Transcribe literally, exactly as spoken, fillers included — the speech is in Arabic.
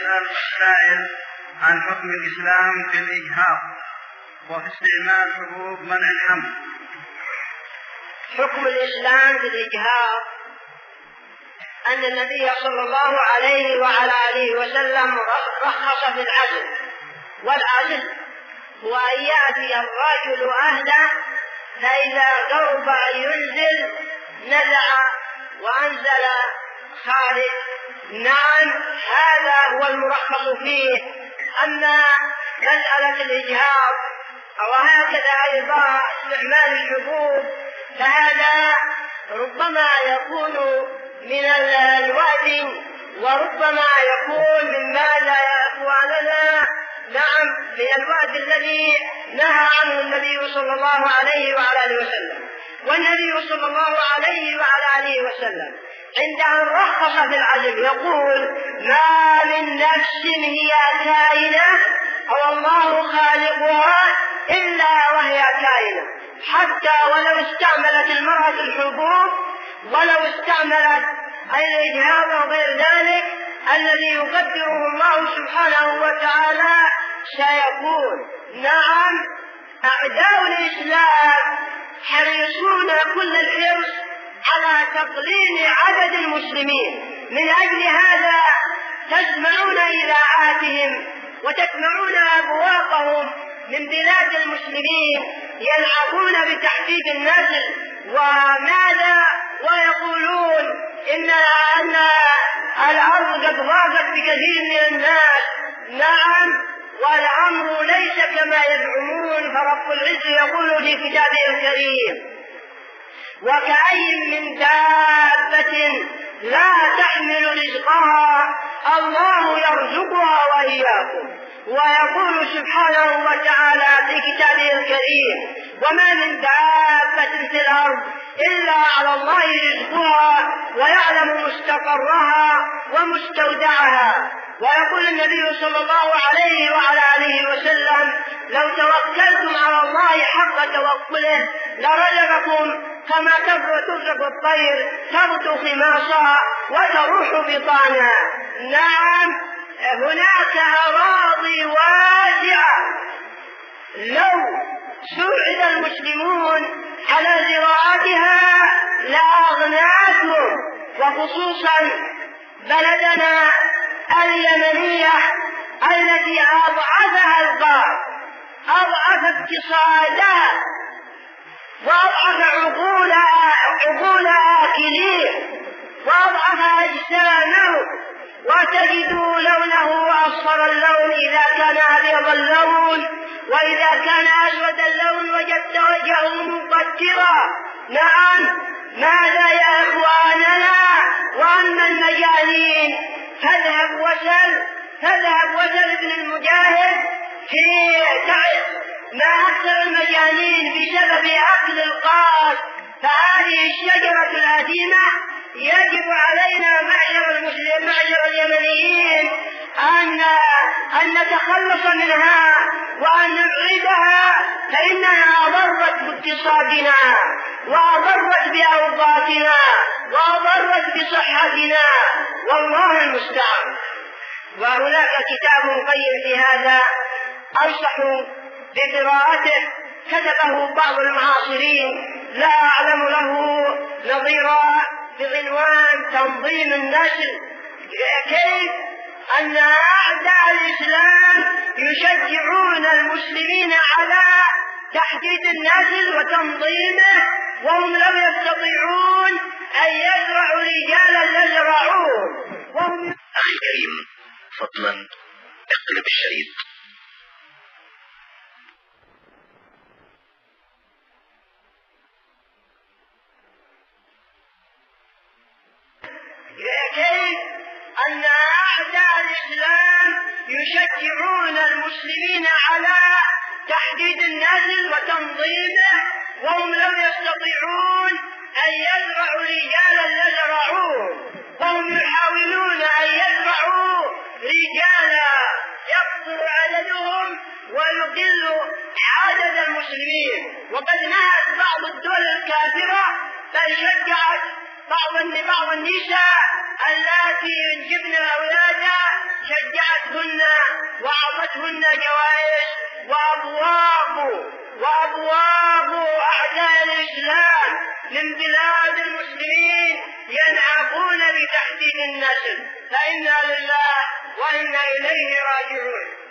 يسأل السائل عن حكم الإسلام في الإجهاض وفي استعمال حبوب منع الحمل. حكم الإسلام في الإجهاض أن النبي صلى الله عليه وعلى آله وسلم رخص في العزل، والعزل هو أن يأتي الرجل أهله فإذا قرب أن ينزل نزع وأنزل خارج. نعم، هذا هو المرخص فيه. أما مسألة الإجهاض أو هكذا أيضا استعمال الحبوب فهذا ربما يكون من الوعد وربما يكون مما لا يأخواننا نعم من الوعد الذي نهى عنه النبي صلى الله عليه وعلى آله وسلم. والنبي صلى الله عليه وعلى آله وسلم عند أن رخص في العزل يقول: ما من نفس هي كائنة أو الله خالقها إلا وهي كائنة، حتى ولو استعملت المرأة الحبوب ولو استعملت الإجهاض وغير ذلك الذي يقدره الله سبحانه وتعالى سيكون. نعم، أعداء الإسلام حريصون كل الحرص على تقليل عدد المسلمين، من أجل هذا تسمعون إذاعاتهم وتسمعون أبواقهم من بلاد المسلمين يلعبون بتحديد النسل وماذا ويقولون إن أن الأرض قد ضاقت بكثير من الناس. نعم، والأمر ليس كما يزعمون، فرب العزة يقول في كتابه الكريم: وكأي من دابة لا تحمل رزقها الله يرزقها وإياكم. ويقول سبحانه وتعالى في كتابه الكريم: وما من دابة في الأرض إلا على الله رزقها ويعلم مستقرها ومستودعها. ويقول النبي صلى الله عليه وعلى آله وسلم: لو توكلتم على الله حق توكله لرزقكم كما ترزق الطير تغدو خماصا وتروح بطانا. نعم، هناك أراضي واسعة لو سوعد المسلمون على زراعتها لأغناتهم، وخصوصا بلدنا اليمنية التي أضعفها الغرب، أضعف اقتصادها وأضعف عقولها عقول آكلين وأضعف أجسامهم، وتجد لونه أصفر اللون إذا كان أبيض اللون، وإذا كان أسود اللون وجدت وجهه مقترا. نعم، ماذا يا إخواننا؟ وأما المجانين فاذهب وسل فاذهب وسل ابن المجاهد في تعب ما أكثر المجانين بسبب أكل القاس. فهذه الشجرة الأثيمة يجب علينا معشر المسلمين معشر اليمنيين أن أن نتخلص منها وأن نبعدها، فإنها أضرت باقتصادنا وأضرت بأوقاتنا وأضرت بصحتنا، والله المستعان. وهناك كتاب قيم في هذا أنصح بقراءته، كتبه بعض المعاصرين لا أعلم له نظيرا، بعنوان تنظيم النسل، كيف أن أعداء الإسلام يشجعون المسلمين على تحديد النسل وتنظيمه وهم لم يستطيعون أن يزرعوا رجالا يزرعون وهم. أخي الكريم، فضلا اقلب الشريط. كيف أن أعداء الإسلام يشجعون المسلمين على تحديد النسل وتنظيمه وهم لم يستطيعون أن يزرعوا رجالا يزرعون، وهم يحاولون أن يزرعوا رجالا يكثر عددهم ويقل عدد المسلمين. وقد نهت بعض الدول الكافرة بل شجعت بعض بعض النساء اللاتي ينجبن أولادا، شجعت وأعطتهن جوائز، وأبواب وأبواب أعداء الإسلام من بلاد المسلمين ينعقون بتحديد النسل، فإنا لله وإنا إليه راجعون.